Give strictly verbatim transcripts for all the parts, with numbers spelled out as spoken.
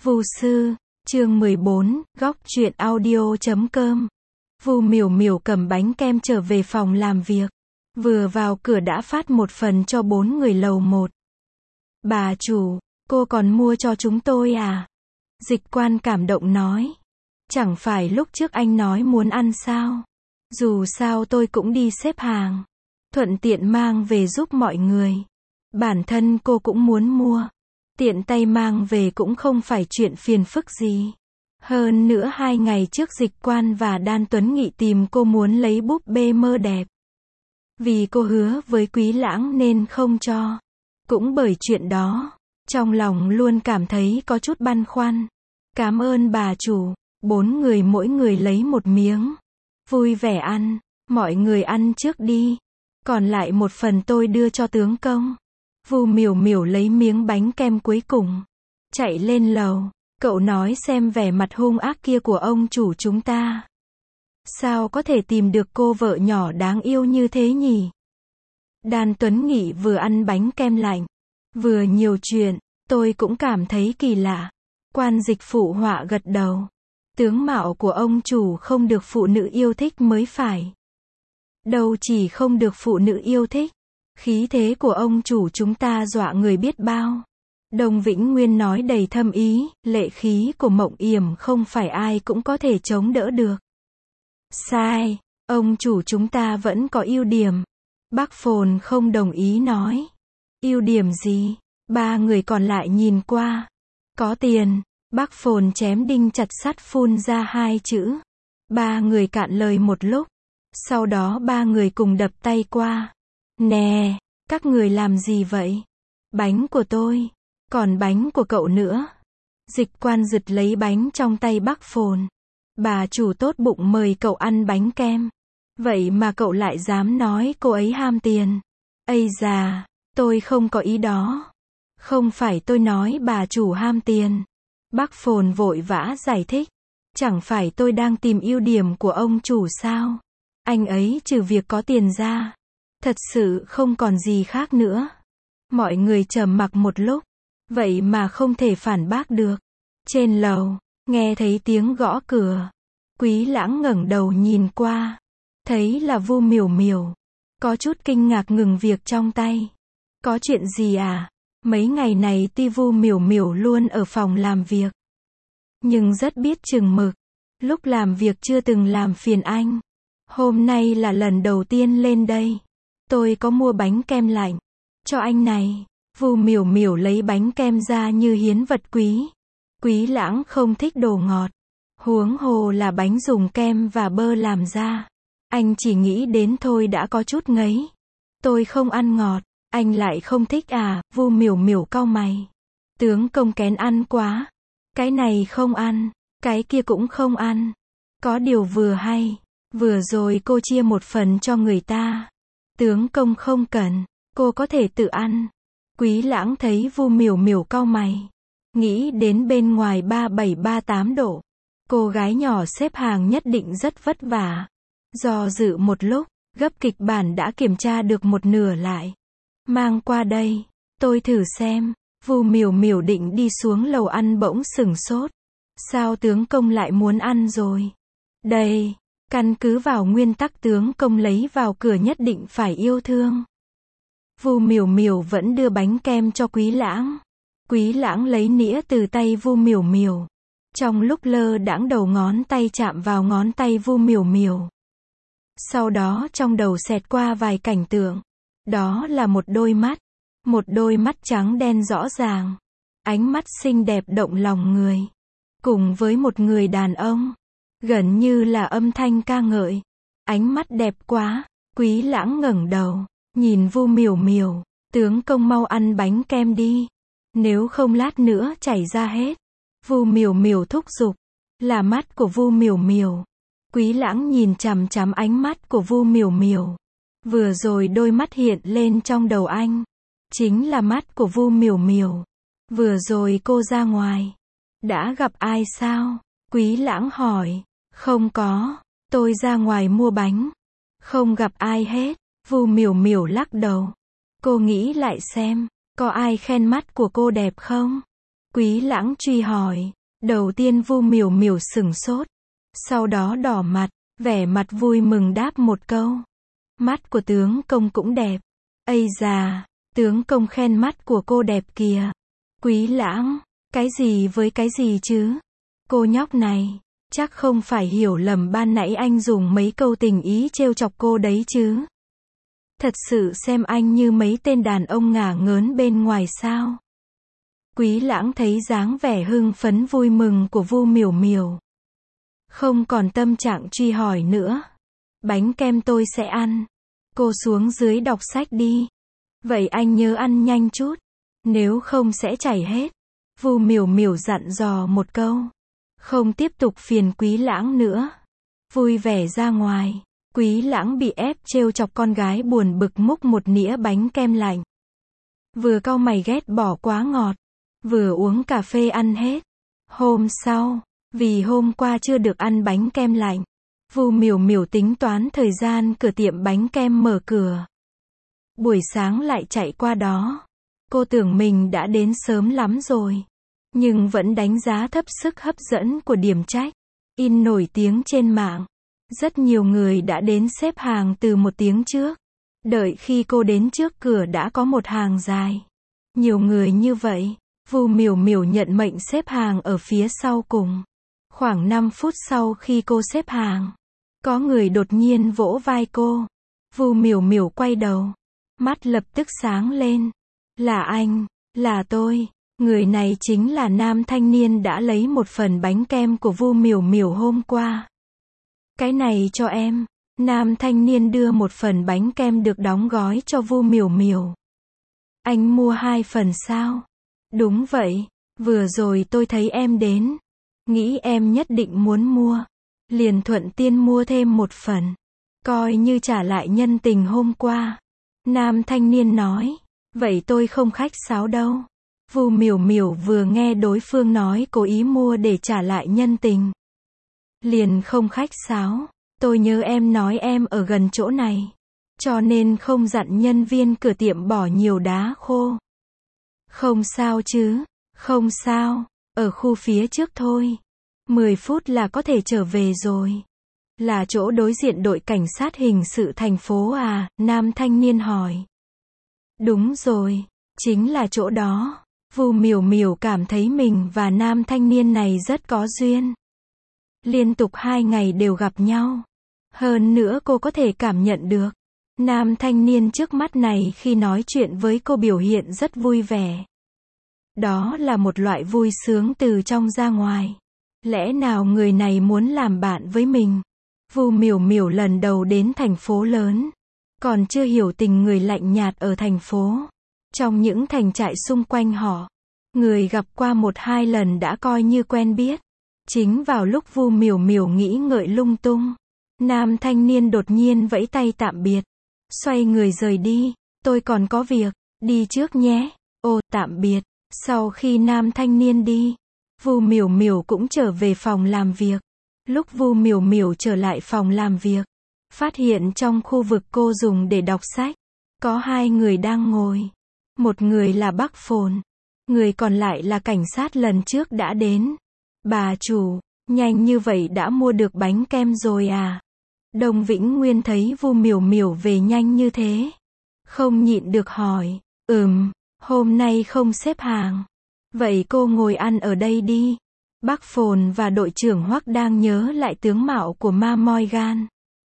Vu sư, chương mười bốn, góc truyện audio chấm com. Vu Miểu Miểu cầm bánh kem trở về phòng làm việc. Vừa vào cửa đã phát một phần cho bốn người lầu một. Bà chủ, cô còn mua cho chúng tôi à? Dịch quan cảm động nói. Chẳng phải lúc trước anh nói muốn ăn sao? Dù sao tôi cũng đi xếp hàng. Thuận tiện mang về giúp mọi người. Bản thân cô cũng muốn mua. Tiện tay mang về cũng không phải chuyện phiền phức gì. Hơn nữa hai ngày trước Dịch quan và Đan Tuấn Nghị tìm cô muốn lấy búp bê mơ đẹp. Vì cô hứa với Quý Lãng nên không cho. Cũng bởi chuyện đó, trong lòng luôn cảm thấy có chút băn khoăn. Cảm ơn bà chủ, bốn người mỗi người lấy một miếng. Vui vẻ ăn, mọi người ăn trước đi. Còn lại một phần tôi đưa cho tướng công. Vu Miểu Miểu lấy miếng bánh kem cuối cùng. Chạy lên lầu, cậu nói xem vẻ mặt hung ác kia của ông chủ chúng ta. Sao có thể tìm được cô vợ nhỏ đáng yêu như thế nhỉ? Đan Tuấn Nghị vừa ăn bánh kem lạnh, vừa nhiều chuyện, tôi cũng cảm thấy kỳ lạ. Quan Dịch phụ họa gật đầu. Tướng mạo của ông chủ không được phụ nữ yêu thích mới phải. Đâu chỉ không được phụ nữ yêu thích. Khí thế của ông chủ chúng ta dọa người biết bao. Đồng Vĩnh Nguyên nói đầy thâm ý, lệ khí của Mộng Yểm không phải ai cũng có thể chống đỡ được. Sai, ông chủ chúng ta vẫn có ưu điểm. Bác Phồn không đồng ý nói. Ưu điểm gì? Ba người còn lại nhìn qua. Có tiền. Bác Phồn chém đinh chặt sắt phun ra hai chữ. Ba người cạn lời một lúc. Sau đó ba người cùng đập tay qua. Nè, các người làm gì vậy? Bánh của tôi, còn bánh của cậu nữa. Dịch quan giật lấy bánh trong tay bác Phồn. Bà chủ tốt bụng mời cậu ăn bánh kem. Vậy mà cậu lại dám nói cô ấy ham tiền. Ây già, tôi không có ý đó. Không phải tôi nói bà chủ ham tiền. Bác Phồn vội vã giải thích. Chẳng phải tôi đang tìm ưu điểm của ông chủ sao? Anh ấy trừ việc có tiền ra. Thật sự không còn gì khác nữa. Mọi người trầm mặc một lúc. Vậy mà không thể phản bác được. Trên lầu, nghe thấy tiếng gõ cửa. Quý Lãng ngẩng đầu nhìn qua. Thấy là Vu Miểu Miểu. Có chút kinh ngạc ngừng việc trong tay. Có chuyện gì à? Mấy ngày này tuy Vu Miểu Miểu luôn ở phòng làm việc. Nhưng rất biết chừng mực. Lúc làm việc chưa từng làm phiền anh. Hôm nay là lần đầu tiên lên đây. Tôi có mua bánh kem lạnh. Cho anh này. Vu Miểu Miểu lấy bánh kem ra như hiến vật quý. Quý Lãng không thích đồ ngọt. Huống hồ là bánh dùng kem và bơ làm ra. Anh chỉ nghĩ đến thôi đã có chút ngấy. Tôi không ăn ngọt. Anh lại không thích à? Vu Miểu Miểu cau mày. Tướng công kén ăn quá. Cái này không ăn. Cái kia cũng không ăn. Có điều vừa hay. Vừa rồi cô chia một phần cho người ta. Tướng công không cần. Cô có thể tự ăn. Quý Lãng thấy Vu Miểu Miểu cau mày. Nghĩ đến bên ngoài ba bảy ba tám độ. Cô gái nhỏ xếp hàng nhất định rất vất vả. Do dự một lúc, gấp kịch bản đã kiểm tra được một nửa lại. Mang qua đây. Tôi thử xem. Vu Miểu Miểu định đi xuống lầu ăn bỗng sửng sốt. Sao tướng công lại muốn ăn rồi? Đây. Căn cứ vào nguyên tắc tướng công lấy vào cửa nhất định phải yêu thương. Vu Miểu Miểu vẫn đưa bánh kem cho Quý Lãng. Quý Lãng lấy nĩa từ tay Vu Miểu Miểu. Trong lúc lơ đãng đầu ngón tay chạm vào ngón tay Vu Miểu Miểu. Sau đó trong đầu xẹt qua vài cảnh tượng. Đó là một đôi mắt. Một đôi mắt trắng đen rõ ràng. Ánh mắt xinh đẹp động lòng người. Cùng với một người đàn ông. Gần như là âm thanh ca ngợi. Ánh mắt đẹp quá. Quý Lãng ngẩng đầu. Nhìn Vu Miểu Miểu. Tướng công mau ăn bánh kem đi. Nếu không lát nữa chảy ra hết. Vu Miểu Miểu thúc giục. Là mắt của Vu Miểu Miểu. Quý Lãng nhìn chằm chằm ánh mắt của Vu Miểu Miểu. Vừa rồi đôi mắt hiện lên trong đầu anh. Chính là mắt của Vu Miểu Miểu. Vừa rồi cô ra ngoài. Đã gặp ai sao? Quý Lãng hỏi. Không có. Tôi ra ngoài mua bánh. Không gặp ai hết. Vu Miểu Miểu lắc đầu. Cô nghĩ lại xem. Có ai khen mắt của cô đẹp không? Quý Lãng truy hỏi. Đầu tiên Vu Miểu Miểu sửng sốt. Sau đó đỏ mặt, vẻ mặt vui mừng đáp một câu. Mắt của tướng công cũng đẹp. Ây già, tướng công khen mắt của cô đẹp kìa. Quý Lãng, cái gì với cái gì chứ? Cô nhóc này, chắc không phải hiểu lầm ban nãy anh dùng mấy câu tình ý trêu chọc cô đấy chứ? Thật sự xem anh như mấy tên đàn ông ngả ngớn bên ngoài sao? Quý Lãng thấy dáng vẻ hưng phấn vui mừng của Vu Miểu Miểu, không còn tâm trạng truy hỏi nữa. Bánh kem tôi sẽ ăn. Cô xuống dưới đọc sách đi. Vậy anh nhớ ăn nhanh chút, nếu không sẽ chảy hết. Vu Miểu Miểu dặn dò một câu, không tiếp tục phiền Quý Lãng nữa. Vui vẻ ra ngoài. Quý Lãng bị ép trêu chọc con gái buồn bực múc một nĩa bánh kem lạnh. Vừa cau mày ghét bỏ quá ngọt, vừa uống cà phê ăn hết. Hôm sau, vì hôm qua chưa được ăn bánh kem lạnh, Vu Miểu Miểu tính toán thời gian cửa tiệm bánh kem mở cửa. Buổi sáng lại chạy qua đó. Cô tưởng mình đã đến sớm lắm rồi, nhưng vẫn đánh giá thấp sức hấp dẫn của điểm check in nổi tiếng trên mạng. Rất nhiều người đã đến xếp hàng từ một tiếng trước. Đợi khi cô đến trước cửa đã có một hàng dài. Nhiều người như vậy, Vu Miểu Miểu nhận mệnh xếp hàng ở phía sau cùng. Khoảng năm phút sau khi cô xếp hàng, có người đột nhiên vỗ vai cô. Vu Miểu Miểu quay đầu, mắt lập tức sáng lên. Là anh, là tôi. Người này chính là nam thanh niên đã lấy một phần bánh kem của Vu Miểu Miểu hôm qua. Cái này cho em. Nam thanh niên đưa một phần bánh kem được đóng gói cho Vu Miểu Miểu. Anh mua hai phần sao? Đúng vậy, vừa rồi tôi thấy em đến, nghĩ em nhất định muốn mua, liền thuận tiên mua thêm một phần, coi như trả lại nhân tình hôm qua. Nam thanh niên nói. Vậy tôi không khách sáo đâu. Vu Miểu Miểu vừa nghe đối phương nói cố ý mua để trả lại nhân tình, liền không khách sáo. Tôi nhớ em nói em ở gần chỗ này, cho nên không dặn nhân viên cửa tiệm bỏ nhiều đá khô. Không sao chứ, không sao, ở khu phía trước thôi. mười phút là có thể trở về rồi. Là chỗ đối diện đội cảnh sát hình sự thành phố à? Nam thanh niên hỏi. Đúng rồi, chính là chỗ đó. Vu Miểu Miểu cảm thấy mình và nam thanh niên này rất có duyên. Liên tục hai ngày đều gặp nhau. Hơn nữa cô có thể cảm nhận được, nam thanh niên trước mắt này khi nói chuyện với cô biểu hiện rất vui vẻ. Đó là một loại vui sướng từ trong ra ngoài. Lẽ nào người này muốn làm bạn với mình? Vu Miểu Miểu lần đầu đến thành phố lớn, còn chưa hiểu tình người lạnh nhạt ở thành phố. Trong những thành trại xung quanh họ, người gặp qua một hai lần đã coi như quen biết. Chính vào lúc Vu Miểu Miểu nghĩ ngợi lung tung, nam thanh niên đột nhiên vẫy tay tạm biệt, xoay người rời đi. Tôi còn có việc, đi trước nhé. Ồ, tạm biệt. Sau khi nam thanh niên đi, Vu Miểu Miểu cũng trở về phòng làm việc. Lúc Vu Miểu Miểu trở lại phòng làm việc, phát hiện trong khu vực cô dùng để đọc sách, có hai người đang ngồi. Một người là Bắc Phồn, người còn lại là cảnh sát lần trước đã đến. Bà chủ, nhanh như vậy đã mua được bánh kem rồi à? Đồng Vĩnh Nguyên thấy Vu Miểu Miểu về nhanh như thế, không nhịn được hỏi. Ừm, hôm nay không xếp hàng. Vậy cô ngồi ăn ở đây đi. Bắc Phồn và đội trưởng Hoắc đang nhớ lại tướng mạo của Ma Morgan.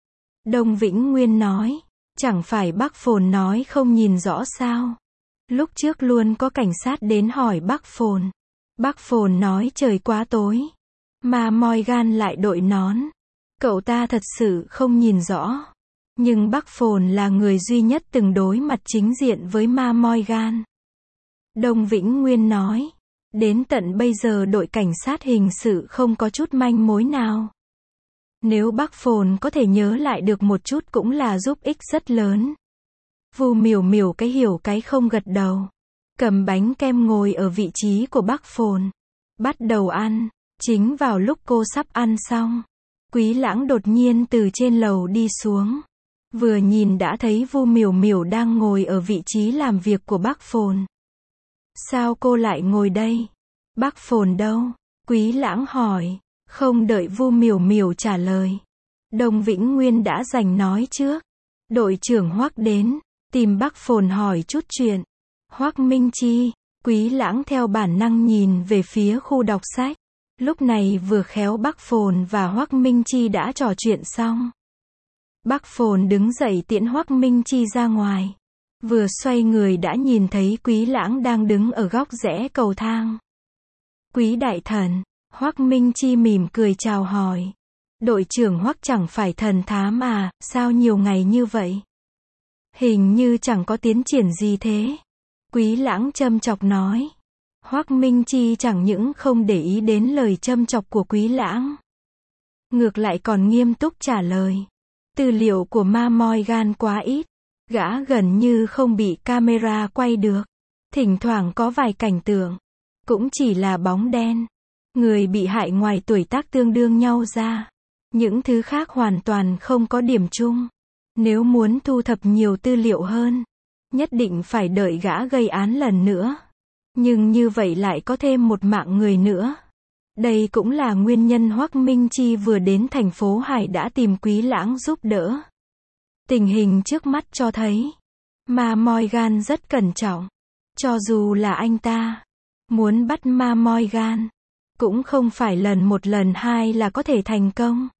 Đồng Vĩnh Nguyên nói. Chẳng phải Bắc Phồn nói không nhìn rõ sao? Lúc trước luôn có cảnh sát đến hỏi Bắc Phồn. Bắc Phồn nói trời quá tối. Ma Morgan lại đội nón. Cậu ta thật sự không nhìn rõ. Nhưng Bắc Phồn là người duy nhất từng đối mặt chính diện với Ma Morgan. Đồng Vĩnh Nguyên nói. Đến tận bây giờ đội cảnh sát hình sự không có chút manh mối nào. Nếu Bắc Phồn có thể nhớ lại được một chút cũng là giúp ích rất lớn. Vu Miểu Miểu cái hiểu cái không gật đầu. Cầm bánh kem ngồi ở vị trí của Bắc Phồn. Bắt đầu ăn. Chính vào lúc cô sắp ăn xong, Quý Lãng đột nhiên từ trên lầu đi xuống. Vừa nhìn đã thấy Vu Miểu Miểu đang ngồi ở vị trí làm việc của Bắc Phồn. Sao cô lại ngồi đây? Bác Phồn đâu? Quý Lãng hỏi. Không đợi Vu Miểu Miểu trả lời, Đông Vĩnh Nguyên đã giành nói trước. Đội trưởng Hoắc đến, tìm Bác Phồn hỏi chút chuyện. Hoắc Minh Chi, Quý Lãng theo bản năng nhìn về phía khu đọc sách. Lúc này vừa khéo Bác Phồn và Hoắc Minh Chi đã trò chuyện xong. Bác Phồn đứng dậy tiễn Hoắc Minh Chi ra ngoài. Vừa xoay người đã nhìn thấy Quý Lãng đang đứng ở góc rẽ cầu thang. Quý đại thần, Hoắc Minh Chi mỉm cười chào hỏi. Đội trưởng Hoắc chẳng phải thần thám à, sao nhiều ngày như vậy? Hình như chẳng có tiến triển gì thế. Quý Lãng châm chọc nói. Hoắc Minh Chi chẳng những không để ý đến lời châm chọc của Quý Lãng, ngược lại còn nghiêm túc trả lời. Tư liệu của Ma Morgan quá ít, gã gần như không bị camera quay được. Thỉnh thoảng có vài cảnh tượng, cũng chỉ là bóng đen. Người bị hại ngoài tuổi tác tương đương nhau ra, những thứ khác hoàn toàn không có điểm chung. Nếu muốn thu thập nhiều tư liệu hơn, nhất định phải đợi gã gây án lần nữa. Nhưng như vậy lại có thêm một mạng người nữa. Đây cũng là nguyên nhân Hoắc Minh Chi vừa đến thành phố Hải đã tìm Quý Lãng giúp đỡ. Tình hình trước mắt cho thấy, Ma Morgan rất cẩn trọng. Cho dù là anh ta muốn bắt Ma Morgan, cũng không phải lần một lần hai là có thể thành công.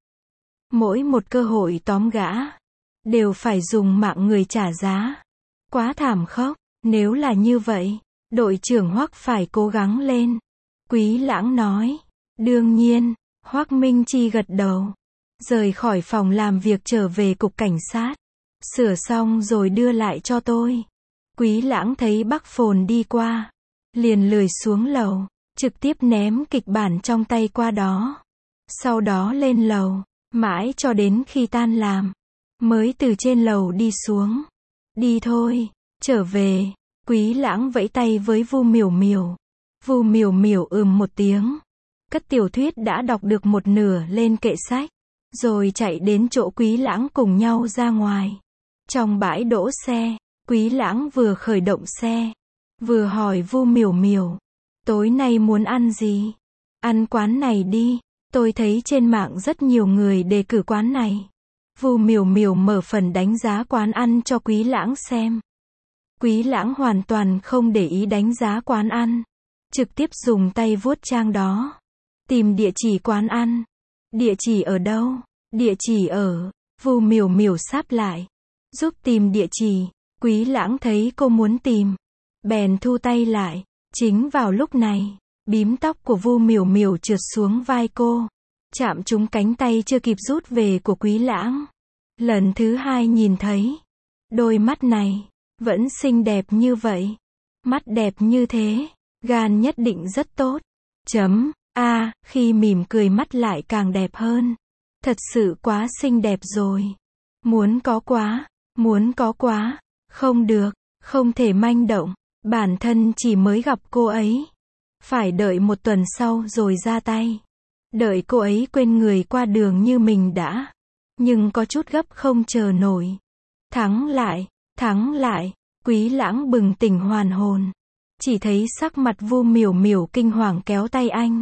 Mỗi một cơ hội tóm gã, đều phải dùng mạng người trả giá. Quá thảm khốc, nếu là như vậy, đội trưởng Hoắc phải cố gắng lên. Quý Lãng nói. Đương nhiên, Hoắc Minh Chi gật đầu. Rời khỏi phòng làm việc trở về cục cảnh sát. Sửa xong rồi đưa lại cho tôi. Quý Lãng thấy Bác Phồn đi qua, liền lười xuống lầu, trực tiếp ném kịch bản trong tay qua đó. Sau đó lên lầu, mãi cho đến khi tan làm, mới từ trên lầu đi xuống. Đi thôi, trở về. Quý Lãng vẫy tay với Vu Miểu Miểu. Vu Miểu Miểu ừm một tiếng, cất tiểu thuyết đã đọc được một nửa lên kệ sách, rồi chạy đến chỗ Quý Lãng cùng nhau ra ngoài. Trong bãi đỗ xe, Quý Lãng vừa khởi động xe, vừa hỏi Vu Miểu Miểu, tối nay muốn ăn gì? Ăn quán này đi, tôi thấy trên mạng rất nhiều người đề cử quán này. Vu Miểu Miểu mở phần đánh giá quán ăn cho Quý Lãng xem. Quý Lãng hoàn toàn không để ý đánh giá quán ăn, trực tiếp dùng tay vuốt trang đó. Tìm địa chỉ quán ăn. Địa chỉ ở đâu? Địa chỉ ở... Vu Miểu Miểu sáp lại, giúp tìm địa chỉ. Quý Lãng thấy cô muốn tìm, bèn thu tay lại. Chính vào lúc này, bím tóc của Vu Miểu Miểu trượt xuống vai cô, chạm trúng cánh tay chưa kịp rút về của Quý Lãng. Lần thứ hai nhìn thấy, đôi mắt này vẫn xinh đẹp như vậy. Mắt đẹp như thế, gan nhất định rất tốt. Chấm. A, khi mỉm cười mắt lại càng đẹp hơn. Thật sự quá xinh đẹp rồi. Muốn có quá, muốn có quá. Không được, không thể manh động. Bản thân chỉ mới gặp cô ấy, phải đợi một tuần sau rồi ra tay. Đợi cô ấy quên người qua đường như mình đã. Nhưng có chút gấp không chờ nổi. Thắng lại, thắng lại. Quý Lãng bừng tỉnh hoàn hồn. Chỉ thấy sắc mặt Vu Miểu Miểu kinh hoàng kéo tay anh.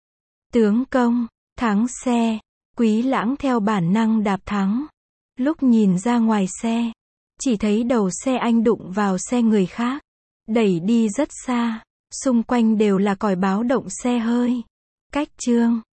Tướng công, thắng xe. Quý Lãng theo bản năng đạp thắng. Lúc nhìn ra ngoài xe, chỉ thấy đầu xe anh đụng vào xe người khác, đẩy đi rất xa. Xung quanh đều là còi báo động xe hơi. Cách chương